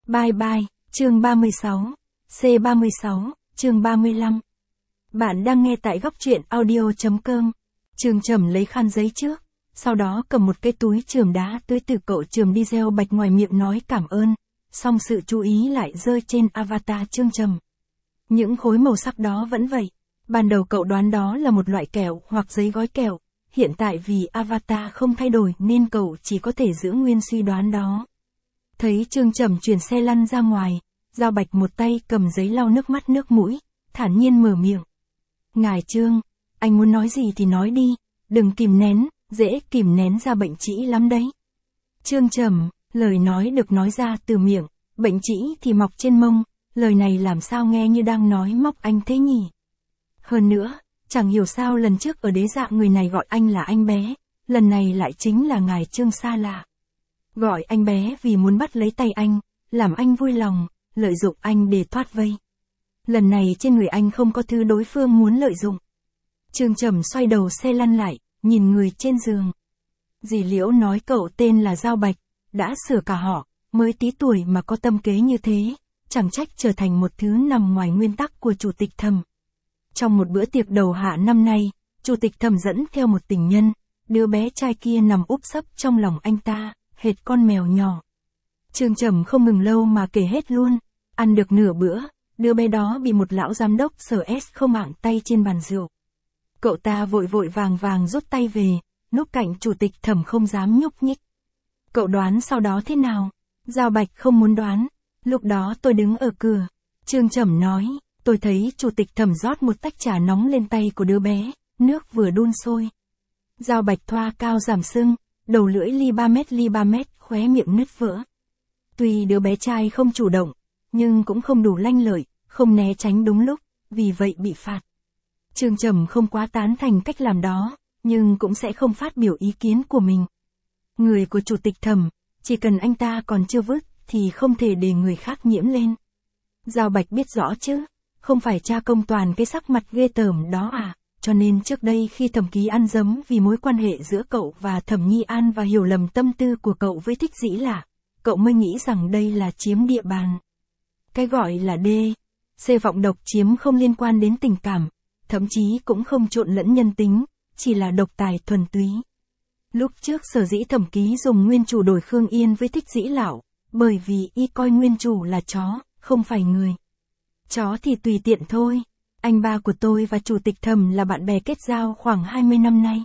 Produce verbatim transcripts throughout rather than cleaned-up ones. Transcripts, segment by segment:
Bye bye, chương ba mươi sáu. C ba mươi sáu, chương ba mươi lăm. Bạn đang nghe tại góc truyện audio.com. Trương Trầm lấy khăn giấy trước, sau đó cầm một cái túi chườm đá tưới từ cậu Trầm đi gieo bạch ngoài miệng nói cảm ơn, song sự chú ý lại rơi trên avatar Trương Trầm. Những khối màu sắc đó vẫn vậy. Ban đầu cậu đoán đó là một loại kẹo hoặc giấy gói kẹo, hiện tại vì avatar không thay đổi nên cậu chỉ có thể giữ nguyên suy đoán đó. Thấy Trương Trầm chuyển xe lăn ra ngoài, Giao Bạch một tay cầm giấy lau nước mắt nước mũi, thản nhiên mở miệng. Ngài Trương, anh muốn nói gì thì nói đi, đừng kìm nén, dễ kìm nén ra bệnh trĩ lắm đấy. Trương Trầm, lời nói được nói ra từ miệng, bệnh trĩ thì mọc trên mông, lời này làm sao nghe như đang nói móc anh thế nhỉ? Hơn nữa, chẳng hiểu sao lần trước ở đế dạ người này gọi anh là anh bé, lần này lại chính là ngài Trương xa lạ. Gọi anh bé vì muốn bắt lấy tay anh, làm anh vui lòng, lợi dụng anh để thoát vây. Lần này trên người anh không có thứ đối phương muốn lợi dụng. Trương Trầm xoay đầu xe lăn lại, nhìn người trên giường. Dì Liễu nói cậu tên là Giao Bạch, đã sửa cả họ, mới tí tuổi mà có tâm kế như thế, chẳng trách trở thành một thứ nằm ngoài nguyên tắc của Chủ tịch Thẩm. Trong một bữa tiệc đầu hạ năm nay, Chủ tịch Thẩm dẫn theo một tình nhân, đứa bé trai kia nằm úp sấp trong lòng anh ta, hệt con mèo nhỏ. Trương Trầm không ngừng lâu mà kể hết luôn, ăn được nửa bữa, đứa bé đó bị một lão giám đốc sở S không ạng tay trên bàn rượu. Cậu ta vội vội vàng vàng rút tay về, núp cạnh Chủ tịch Thẩm không dám nhúc nhích. Cậu đoán sau đó thế nào? Giao Bạch không muốn đoán. Lúc đó tôi đứng ở cửa. Trương Trầm nói, tôi thấy Chủ tịch Thẩm rót một tách trà nóng lên tay của đứa bé, nước vừa đun sôi. Giao Bạch thoa cao giảm sưng, đầu lưỡi li ba mét li ba mét, khóe miệng nứt vỡ. Tuy đứa bé trai không chủ động, nhưng cũng không đủ lanh lợi, không né tránh đúng lúc, vì vậy bị phạt. Trương Trầm không quá tán thành cách làm đó, nhưng cũng sẽ không phát biểu ý kiến của mình. Người của Chủ tịch Thẩm, chỉ cần anh ta còn chưa vứt, thì không thể để người khác nhiễm lên. Giao Bạch biết rõ chứ, không phải cha công toàn cái sắc mặt ghê tởm đó à, cho nên trước đây khi Thẩm Ký ăn dấm vì mối quan hệ giữa cậu và Thẩm Nhi An và hiểu lầm tâm tư của cậu với Thích Dĩ Lạ, cậu mới nghĩ rằng đây là chiếm địa bàn. Cái gọi là D, C vọng độc chiếm không liên quan đến tình cảm, thậm chí cũng không trộn lẫn nhân tính, chỉ là độc tài thuần túy. Lúc trước sở dĩ Thẩm Ký dùng nguyên chủ đổi Khương Yên với Thích Dĩ Lão, bởi vì y coi nguyên chủ là chó, không phải người. Chó thì tùy tiện thôi. Anh ba của tôi và Chủ tịch Thẩm là bạn bè kết giao khoảng hai mươi năm nay.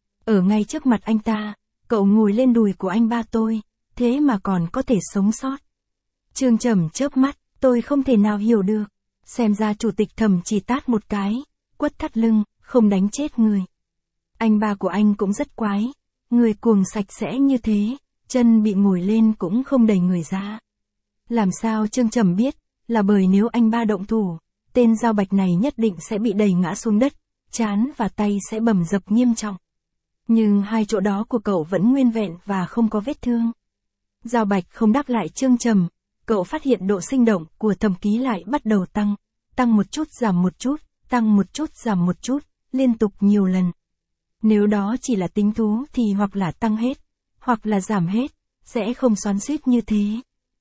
Ở ngay trước mặt anh ta, cậu ngồi lên đùi của anh ba tôi, thế mà còn có thể sống sót. Trương Trầm chớp mắt, tôi không thể nào hiểu được. Xem ra Chủ tịch Thẩm chỉ tát một cái, quất thắt lưng, không đánh chết người. Anh ba của anh cũng rất quái, người cuồng sạch sẽ như thế, chân bị ngồi lên cũng không đẩy người ra. Làm sao Trương Trầm biết, là bởi nếu anh ba động thủ, tên Giao Bạch này nhất định sẽ bị đẩy ngã xuống đất, trán và tay sẽ bầm dập nghiêm trọng. Nhưng hai chỗ đó của cậu vẫn nguyên vẹn và không có vết thương. Giao Bạch không đáp lại Trương Trầm, cậu phát hiện độ sinh động của Thẩm Ký lại bắt đầu tăng, tăng một chút giảm một chút, tăng một chút giảm một chút, liên tục nhiều lần. Nếu đó chỉ là tính thú thì hoặc là tăng hết, hoặc là giảm hết, sẽ không xoắn xuýt như thế.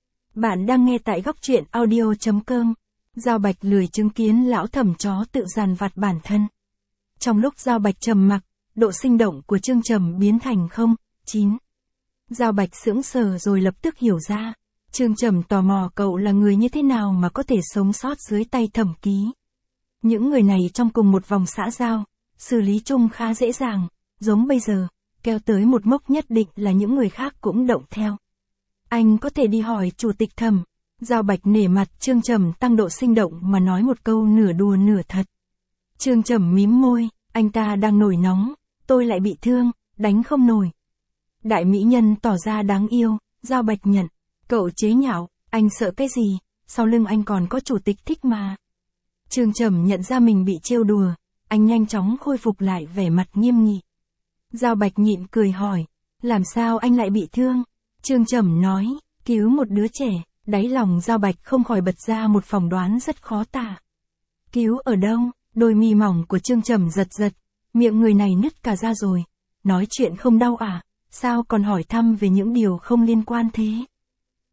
Bạn đang nghe tại góc truyện audio.com. Giao Bạch lười chứng kiến lão Thẩm chó tự dàn vặt bản thân. Trong lúc Giao Bạch trầm mặc, độ sinh động của Trương Trầm biến thành không, chín. Giao Bạch sững sờ rồi lập tức hiểu ra. Trương Trầm tò mò cậu là người như thế nào mà có thể sống sót dưới tay Thẩm Ký. Những người này trong cùng một vòng xã giao, xử lý chung khá dễ dàng, giống bây giờ, kéo tới một mốc nhất định là những người khác cũng động theo. Anh có thể đi hỏi Chủ tịch Thẩm. Giao Bạch nể mặt Trương Trầm tăng độ sinh động mà nói một câu nửa đùa nửa thật. Trương Trầm mím môi, anh ta đang nổi nóng, tôi lại bị thương, đánh không nổi. Đại mỹ nhân tỏ ra đáng yêu, Giao Bạch nhận. Cậu chế nhạo, anh sợ cái gì, sau lưng anh còn có Chủ tịch thích mà. Trương Trầm nhận ra mình bị trêu đùa, anh nhanh chóng khôi phục lại vẻ mặt nghiêm nghị. Giao Bạch nhịn cười hỏi, làm sao anh lại bị thương? Trương Trầm nói, cứu một đứa trẻ. Đáy lòng Giao Bạch không khỏi bật ra một phỏng đoán rất khó tả. Cứu ở đâu? Đôi mi mỏng của Trương Trầm giật giật, miệng người này nứt cả ra rồi. Nói chuyện không đau à? Sao còn hỏi thăm về những điều không liên quan thế?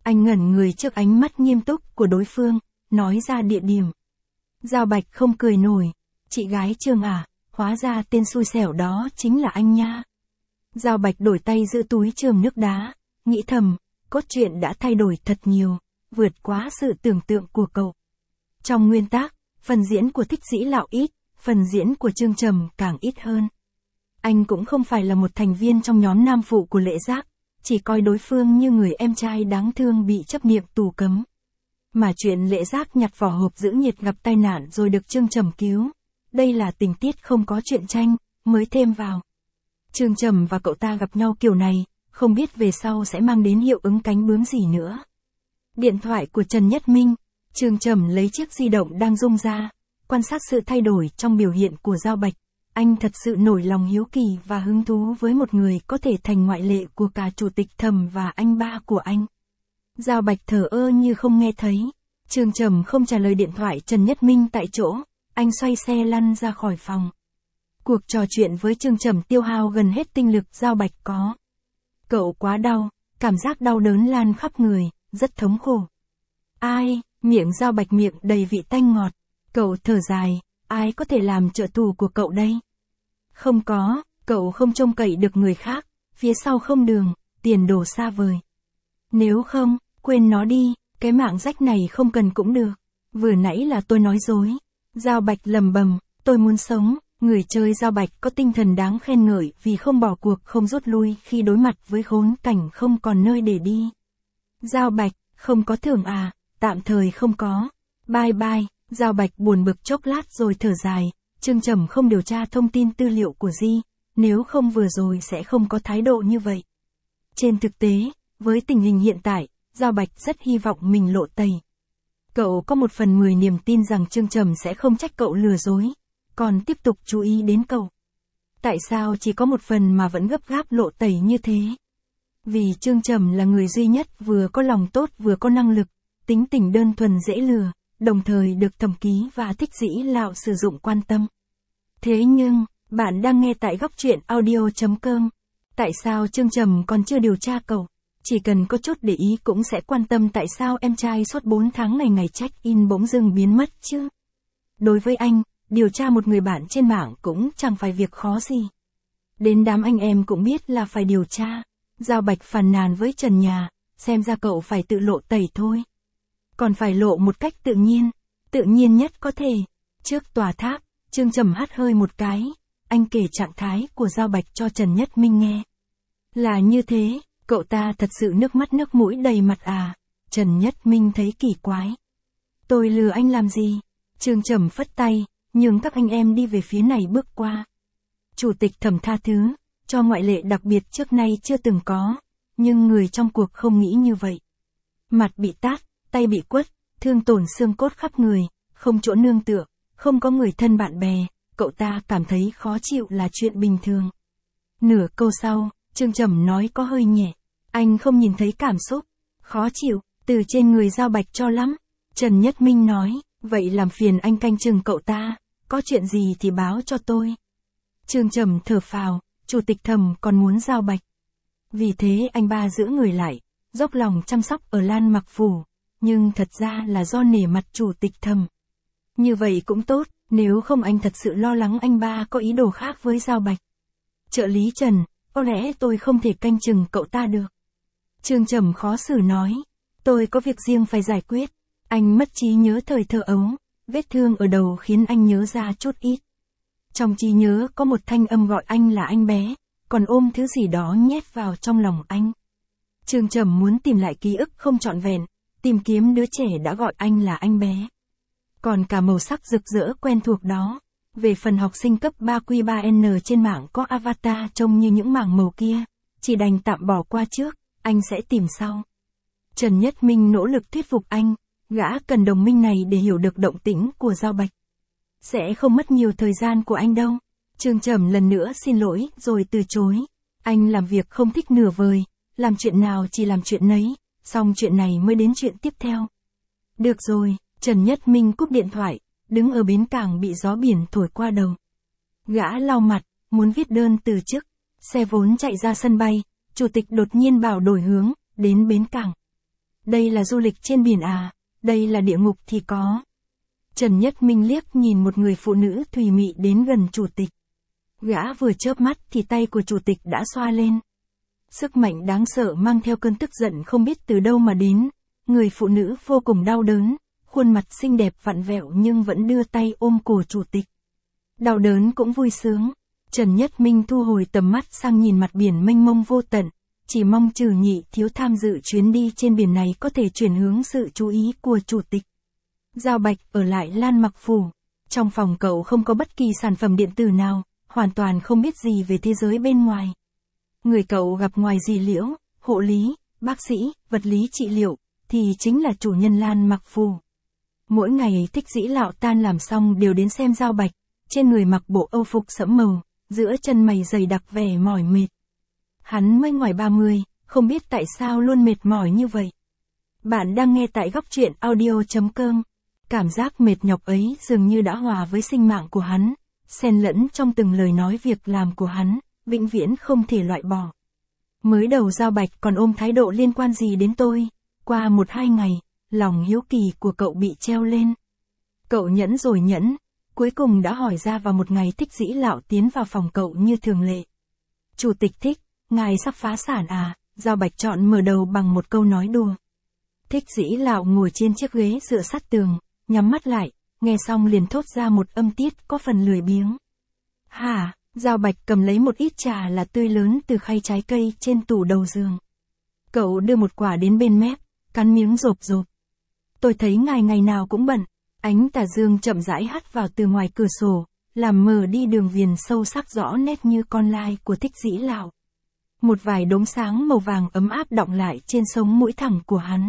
Anh ngẩn người trước ánh mắt nghiêm túc của đối phương, nói ra địa điểm. Giao Bạch không cười nổi. Chị gái Trương à, hóa ra tên xui xẻo đó chính là anh nha. Giao Bạch đổi tay giữ túi chườm nước đá, nghĩ thầm, cốt truyện đã thay đổi thật nhiều, vượt quá sự tưởng tượng của cậu. Trong nguyên tác, phần diễn của Thích Dĩ Lạo ít, phần diễn của Trương Trầm càng ít hơn. Anh cũng không phải là một thành viên trong nhóm nam phụ của Lệ Giác, chỉ coi đối phương như người em trai đáng thương bị chấp niệm tù cấm. Mà chuyện Lệ Giác nhặt vỏ hộp giữ nhiệt gặp tai nạn rồi được Trương Trầm cứu. Đây là tình tiết không có truyện tranh, mới thêm vào. Trương Trầm và cậu ta gặp nhau kiểu này, không biết về sau sẽ mang đến hiệu ứng cánh bướm gì nữa. Điện thoại của Trần Nhất Minh, Trương Trầm lấy chiếc di động đang rung ra, quan sát sự thay đổi trong biểu hiện của Giao Bạch. Anh thật sự nổi lòng hiếu kỳ và hứng thú với một người có thể thành ngoại lệ của cả Chủ tịch Thẩm và anh ba của anh. Giao Bạch thờ ơ như không nghe thấy. Trương Trầm không trả lời điện thoại Trần Nhất Minh tại chỗ, anh xoay xe lăn ra khỏi phòng. Cuộc trò chuyện với Trương Trầm tiêu hao gần hết tinh lực Giao Bạch có. Cậu quá đau, cảm giác đau đớn lan khắp người, rất thống khổ. Ai, miệng Giao Bạch miệng đầy vị tanh ngọt. Cậu thở dài, ai có thể làm trợ thủ của cậu đây? Không có, cậu không trông cậy được người khác, phía sau không đường, tiền đồ xa vời. Nếu không, quên nó đi, cái mạng rách này không cần cũng được. Vừa nãy là tôi nói dối. Giao Bạch lầm bầm, tôi muốn sống. Người chơi Giao Bạch có tinh thần đáng khen ngợi vì không bỏ cuộc không rút lui khi đối mặt với khốn cảnh không còn nơi để đi. Giao Bạch, không có thưởng à, tạm thời không có. Bye bye, Giao Bạch buồn bực chốc lát rồi thở dài, Trương Trầm không điều tra thông tin tư liệu của Di, nếu không vừa rồi sẽ không có thái độ như vậy. Trên thực tế, với tình hình hiện tại, Giao Bạch rất hy vọng mình lộ tẩy. Cậu có một phần mười niềm tin rằng Trương Trầm sẽ không trách cậu lừa dối, còn tiếp tục chú ý đến cậu. Tại sao chỉ có một phần mà vẫn gấp gáp lộ tẩy như thế? Vì Trương Trầm là người duy nhất vừa có lòng tốt vừa có năng lực, tính tình đơn thuần dễ lừa, đồng thời được Thẩm Ký và Thích Dĩ Lạo sử dụng quan tâm. Thế nhưng, bạn đang nghe tại góc truyện audio chấm com. Tại sao Trương Trầm còn chưa điều tra cậu? Chỉ cần có chút để ý cũng sẽ quan tâm tại sao em trai suốt bốn tháng ngày ngày check-in bỗng dưng biến mất chứ. Đối với anh, điều tra một người bạn trên mạng cũng chẳng phải việc khó gì. Đến đám anh em cũng biết là phải điều tra. Giao Bạch phàn nàn với Trần Nhà, xem ra cậu phải tự lộ tẩy thôi. Còn phải lộ một cách tự nhiên, tự nhiên nhất có thể. Trước tòa tháp, Trương Trầm hắt hơi một cái, anh kể trạng thái của Giao Bạch cho Trần Nhất Minh nghe. Là như thế, cậu ta thật sự nước mắt nước mũi đầy mặt à? Trần Nhất Minh thấy kỳ quái. Tôi lừa anh làm gì? Trương Trầm phất tay, nhường các anh em đi về phía này bước qua. Chủ tịch Thẩm tha thứ, cho ngoại lệ đặc biệt trước nay chưa từng có, nhưng người trong cuộc không nghĩ như vậy. Mặt bị tát, tay bị quất, thương tổn xương cốt khắp người, không chỗ nương tựa, không có người thân bạn bè, cậu ta cảm thấy khó chịu là chuyện bình thường. Nửa câu sau, Trương Trầm nói có hơi nhẹ, anh không nhìn thấy cảm xúc, khó chịu, từ trên người Giao Bạch cho lắm. Trần Nhất Minh nói, vậy làm phiền anh canh chừng cậu ta, có chuyện gì thì báo cho tôi. Trương Trầm thở phào, Chủ tịch Thẩm còn muốn Giao Bạch. Vì thế anh ba giữ người lại, dốc lòng chăm sóc ở Lan Mặc Phủ, nhưng thật ra là do nể mặt Chủ tịch Thẩm. Như vậy cũng tốt, nếu không anh thật sự lo lắng anh ba có ý đồ khác với Giao Bạch. Trợ lý Trần, có lẽ tôi không thể canh chừng cậu ta được. Trương Trầm khó xử nói, tôi có việc riêng phải giải quyết. Anh mất trí nhớ thời thơ ấu, vết thương ở đầu khiến anh nhớ ra chút ít. Trong trí nhớ có một thanh âm gọi anh là anh bé, còn ôm thứ gì đó nhét vào trong lòng anh. Trương Trầm muốn tìm lại ký ức không trọn vẹn, tìm kiếm đứa trẻ đã gọi anh là anh bé. Còn cả màu sắc rực rỡ quen thuộc đó. Về phần học sinh cấp ba Q ba N trên mạng có avatar trông như những mảng màu kia, chỉ đành tạm bỏ qua trước, anh sẽ tìm sau. Trần Nhất Minh nỗ lực thuyết phục anh, gã cần đồng minh này để hiểu được động tĩnh của Giao Bạch. Sẽ không mất nhiều thời gian của anh đâu. Trương Trầm lần nữa xin lỗi rồi từ chối. Anh làm việc không thích nửa vời, làm chuyện nào chỉ làm chuyện nấy, xong chuyện này mới đến chuyện tiếp theo. Được rồi, Trần Nhất Minh cúp điện thoại, đứng ở bến cảng bị gió biển thổi qua đầu. Gã lau mặt, muốn viết đơn từ chức. Xe vốn chạy ra sân bay, chủ tịch đột nhiên bảo đổi hướng, đến bến cảng. đây là du lịch trên biển à, đây là địa ngục thì có. Trần Nhất Minh liếc nhìn một người phụ nữ thùy mị đến gần chủ tịch. Gã vừa chớp mắt thì tay của chủ tịch đã xoa lên. Sức mạnh đáng sợ mang theo cơn tức giận không biết từ đâu mà đến. Người phụ nữ vô cùng đau đớn, khuôn mặt xinh đẹp vặn vẹo nhưng vẫn đưa tay ôm cổ chủ tịch. Đau đớn cũng vui sướng. Trần Nhất Minh thu hồi tầm mắt sang nhìn mặt biển mênh mông vô tận, chỉ mong Trừ Nhị Thiếu tham dự chuyến đi trên biển này có thể chuyển hướng sự chú ý của chủ tịch. Giao Bạch ở lại Lan Mặc Phủ. Trong phòng cậu không có bất kỳ sản phẩm điện tử nào, hoàn toàn không biết gì về thế giới bên ngoài. Người cậu gặp ngoài Dì Liễu, hộ lý, bác sĩ, vật lý trị liệu, thì chính là chủ nhân Lan Mặc Phủ. Mỗi ngày Thích Dĩ Lạo tan làm xong đều đến xem Giao Bạch, trên người mặc bộ âu phục sẫm màu, giữa chân mày dày đặc vẻ mỏi mệt. Hắn mới ngoài ba mươi, không biết tại sao luôn mệt mỏi như vậy. Bạn đang nghe tại góc truyện audio chấm com. Cảm giác mệt nhọc ấy dường như đã hòa với sinh mạng của hắn, xen lẫn trong từng lời nói việc làm của hắn, vĩnh viễn không thể loại bỏ. Mới đầu Giao Bạch còn ôm thái độ liên quan gì đến tôi, qua một hai ngày, lòng hiếu kỳ của cậu bị treo lên. Cậu nhẫn rồi nhẫn, cuối cùng đã hỏi ra vào một ngày Thích Dĩ Lạo tiến vào phòng cậu như thường lệ. Chủ tịch Thích, ngài sắp phá sản à? Giao Bạch chọn mở đầu bằng một câu nói đùa. Thích Dĩ Lạo ngồi trên chiếc ghế dựa sát tường, nhắm mắt lại, nghe xong liền thốt ra một âm tiết có phần lười biếng. Hả? Giao Bạch cầm lấy một ít trà là tươi lớn từ khay trái cây trên tủ đầu giường. Cậu đưa một quả đến bên mép, cắn miếng rộp rộp. Tôi thấy ngài ngày nào cũng bận. Ánh tà dương chậm rãi hắt vào từ ngoài cửa sổ, làm mờ đi đường viền sâu sắc rõ nét như con lai của Thích Dĩ Lạo. Một vài đốm sáng màu vàng ấm áp đọng lại trên sống mũi thẳng của hắn.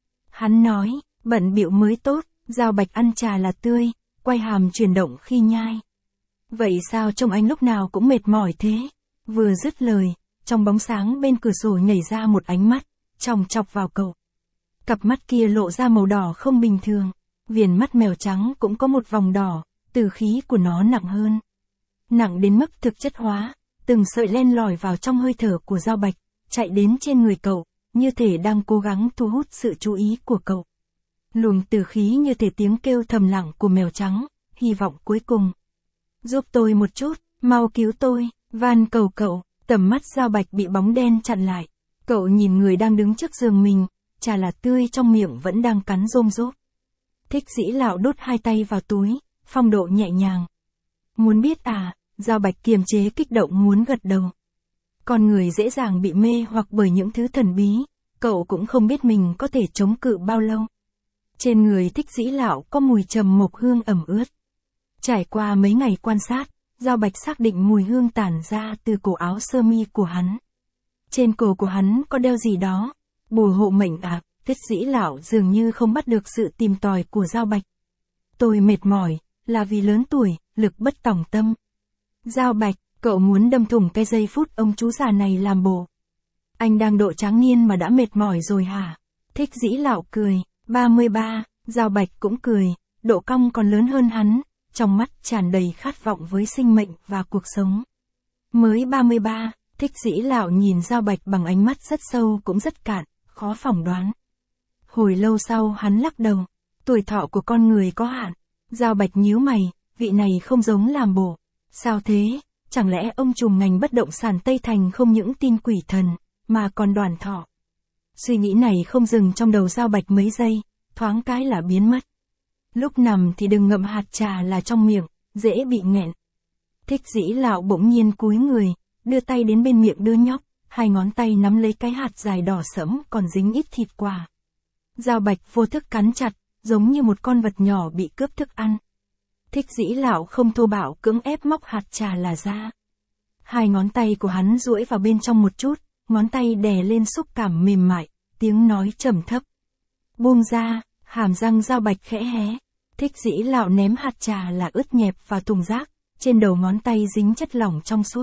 Hắn nói, bận bịu mới tốt. Giao Bạch ăn trà là tươi, quay hàm chuyển động khi nhai. Vậy sao trông anh lúc nào cũng mệt mỏi thế? Vừa dứt lời, trong bóng sáng bên cửa sổ nhảy ra một ánh mắt, chòng chọc vào cậu. Cặp mắt kia lộ ra màu đỏ không bình thường, viền mắt mèo trắng cũng có một vòng đỏ, từ khí của nó nặng hơn. Nặng đến mức thực chất hóa, từng sợi len lỏi vào trong hơi thở của Giao Bạch, chạy đến trên người cậu, như thể đang cố gắng thu hút sự chú ý của cậu. Luồng từ khí như thể tiếng kêu thầm lặng của mèo trắng, hy vọng cuối cùng. Giúp tôi một chút, mau cứu tôi, van cầu cậu. Tầm mắt Giao Bạch bị bóng đen chặn lại. Cậu nhìn người đang đứng trước giường mình, trà là tươi trong miệng vẫn đang cắn rôm rốp. Thích Dĩ Lạo đút hai tay vào túi, phong độ nhẹ nhàng. Muốn biết à? Giao Bạch kiềm chế kích động muốn gật đầu. Con người dễ dàng bị mê hoặc bởi những thứ thần bí, cậu cũng không biết mình có thể chống cự bao lâu. Trên người Thích Dĩ Lạo có mùi trầm mộc hương ẩm ướt. Trải qua mấy ngày quan sát, Giao Bạch xác định mùi hương tản ra từ cổ áo sơ mi của hắn. Trên cổ của hắn có đeo gì đó, bùa hộ mệnh à? Thích Dĩ Lạo dường như không bắt được sự tìm tòi của Giao Bạch. Tôi mệt mỏi, là vì lớn tuổi, lực bất tòng tâm. Giao Bạch, cậu muốn đâm thủng cái giây phút ông chú già này làm bồ. Anh đang độ tráng niên mà đã mệt mỏi rồi hả? Thích Dĩ Lạo cười. ba mươi ba, Giao Bạch cũng cười, độ cong còn lớn hơn hắn, trong mắt tràn đầy khát vọng với sinh mệnh và cuộc sống. Mới ba mươi ba, Thích Dĩ Lạo nhìn Giao Bạch bằng ánh mắt rất sâu cũng rất cạn, khó phỏng đoán. Hồi lâu sau hắn lắc đầu, tuổi thọ của con người có hạn. Giao Bạch nhíu mày, vị này không giống làm bổ. Sao thế, chẳng lẽ ông trùm ngành bất động sản Tây Thành không những tin quỷ thần, mà còn đoàn thọ? Suy nghĩ này không dừng trong đầu Giao Bạch mấy giây, thoáng cái là biến mất. Lúc nằm thì đừng ngậm hạt trà là trong miệng, dễ bị nghẹn. Thích Dĩ Lạo bỗng nhiên cúi người, đưa tay đến bên miệng đứa nhóc, hai ngón tay nắm lấy cái hạt dài đỏ sẫm còn dính ít thịt quả. Giao Bạch vô thức cắn chặt, giống như một con vật nhỏ bị cướp thức ăn. Thích Dĩ Lạo không thô bạo cưỡng ép móc hạt trà là ra. Hai ngón tay của hắn duỗi vào bên trong một chút, ngón tay đè lên xúc cảm mềm mại, tiếng nói trầm thấp. Buông ra, hàm răng Giao Bạch khẽ hé. Thích Dĩ Lạo ném hạt trà là ướt nhẹp vào thùng rác, trên đầu ngón tay dính chất lỏng trong suốt.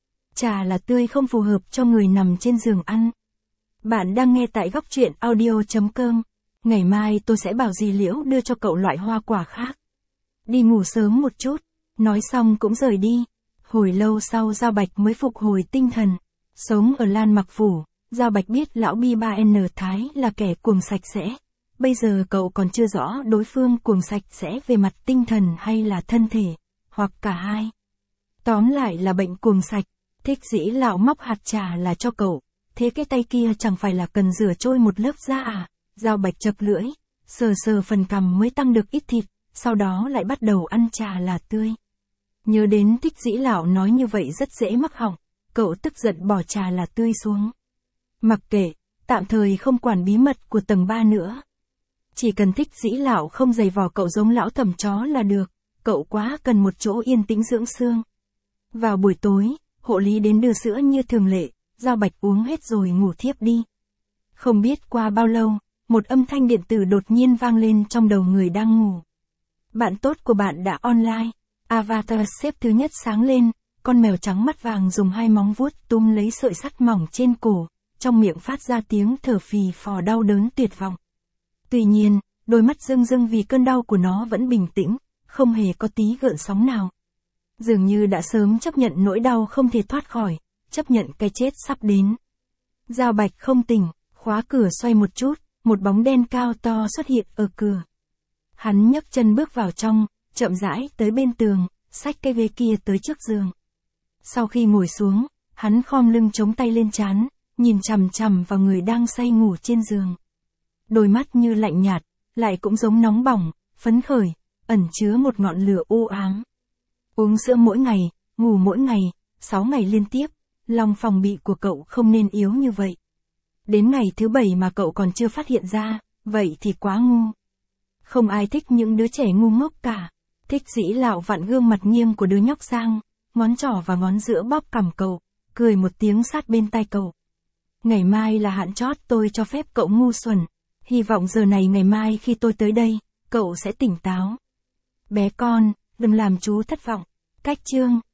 Trà là tươi không phù hợp cho người nằm trên giường ăn. Bạn đang nghe tại góc truyện audio chấm com. Ngày mai tôi sẽ bảo dì Liễu đưa cho cậu loại hoa quả khác. Đi ngủ sớm một chút. Nói xong cũng rời đi. Hồi lâu sau Giao Bạch mới phục hồi tinh thần. Sống ở Lan Mặc Phủ, Giao Bạch biết lão Bi ba N Thái là kẻ cuồng sạch sẽ. Bây giờ cậu còn chưa rõ đối phương cuồng sạch sẽ về mặt tinh thần hay là thân thể, hoặc cả hai. Tóm lại là bệnh cuồng sạch. Thích Dĩ Lão móc hạt trà là cho cậu. Thế cái tay kia chẳng phải là cần rửa trôi một lớp da à? Giao Bạch chập lưỡi, sờ sờ phần cằm mới tăng được ít thịt, sau đó lại bắt đầu ăn trà là tươi. Nhớ đến Thích Dĩ Lão nói như vậy rất dễ mắc họng, cậu tức giận bỏ trà là tươi xuống. Mặc kệ, tạm thời không quản bí mật của tầng ba nữa. Chỉ cần Thích Dĩ Lão không giày vò cậu giống lão thẩm chó là được, cậu quá cần một chỗ yên tĩnh dưỡng xương. Vào buổi tối, hộ lý đến đưa sữa như thường lệ, Giao Bạch uống hết rồi ngủ thiếp đi. Không biết qua bao lâu, một âm thanh điện tử đột nhiên vang lên trong đầu người đang ngủ. Bạn tốt của bạn đã online. Avatar xếp thứ nhất sáng lên, con mèo trắng mắt vàng dùng hai móng vuốt túm lấy sợi sắt mỏng trên cổ, trong miệng phát ra tiếng thở phì phò đau đớn tuyệt vọng. Tuy nhiên, đôi mắt rưng rưng vì cơn đau của nó vẫn bình tĩnh, không hề có tí gợn sóng nào. Dường như đã sớm chấp nhận nỗi đau không thể thoát khỏi, chấp nhận cái chết sắp đến. Giao Bạch không tỉnh, khóa cửa xoay một chút, một bóng đen cao to xuất hiện ở cửa. Hắn nhấc chân bước vào trong, chậm rãi tới bên tường, xách cây ghế kia tới trước giường. Sau khi ngồi xuống, hắn khom lưng chống tay lên trán, nhìn chằm chằm vào người đang say ngủ trên giường. Đôi mắt như lạnh nhạt, lại cũng giống nóng bỏng, phấn khởi, ẩn chứa một ngọn lửa u ám. Uống sữa mỗi ngày, ngủ mỗi ngày, sáu ngày liên tiếp, lòng phòng bị của cậu không nên yếu như vậy. Đến ngày thứ bảy mà cậu còn chưa phát hiện ra, vậy thì quá ngu. Không ai thích những đứa trẻ ngu ngốc cả. Thích Dĩ Lão vặn gương mặt nghiêng của đứa nhóc sang, ngón trỏ và ngón giữa bóp cằm cậu, cười một tiếng sát bên tai cậu. Ngày mai là hạn chót tôi cho phép cậu ngu xuẩn. Hy vọng giờ này ngày mai khi tôi tới đây, cậu sẽ tỉnh táo. Bé con, đừng làm chú thất vọng. Cách chương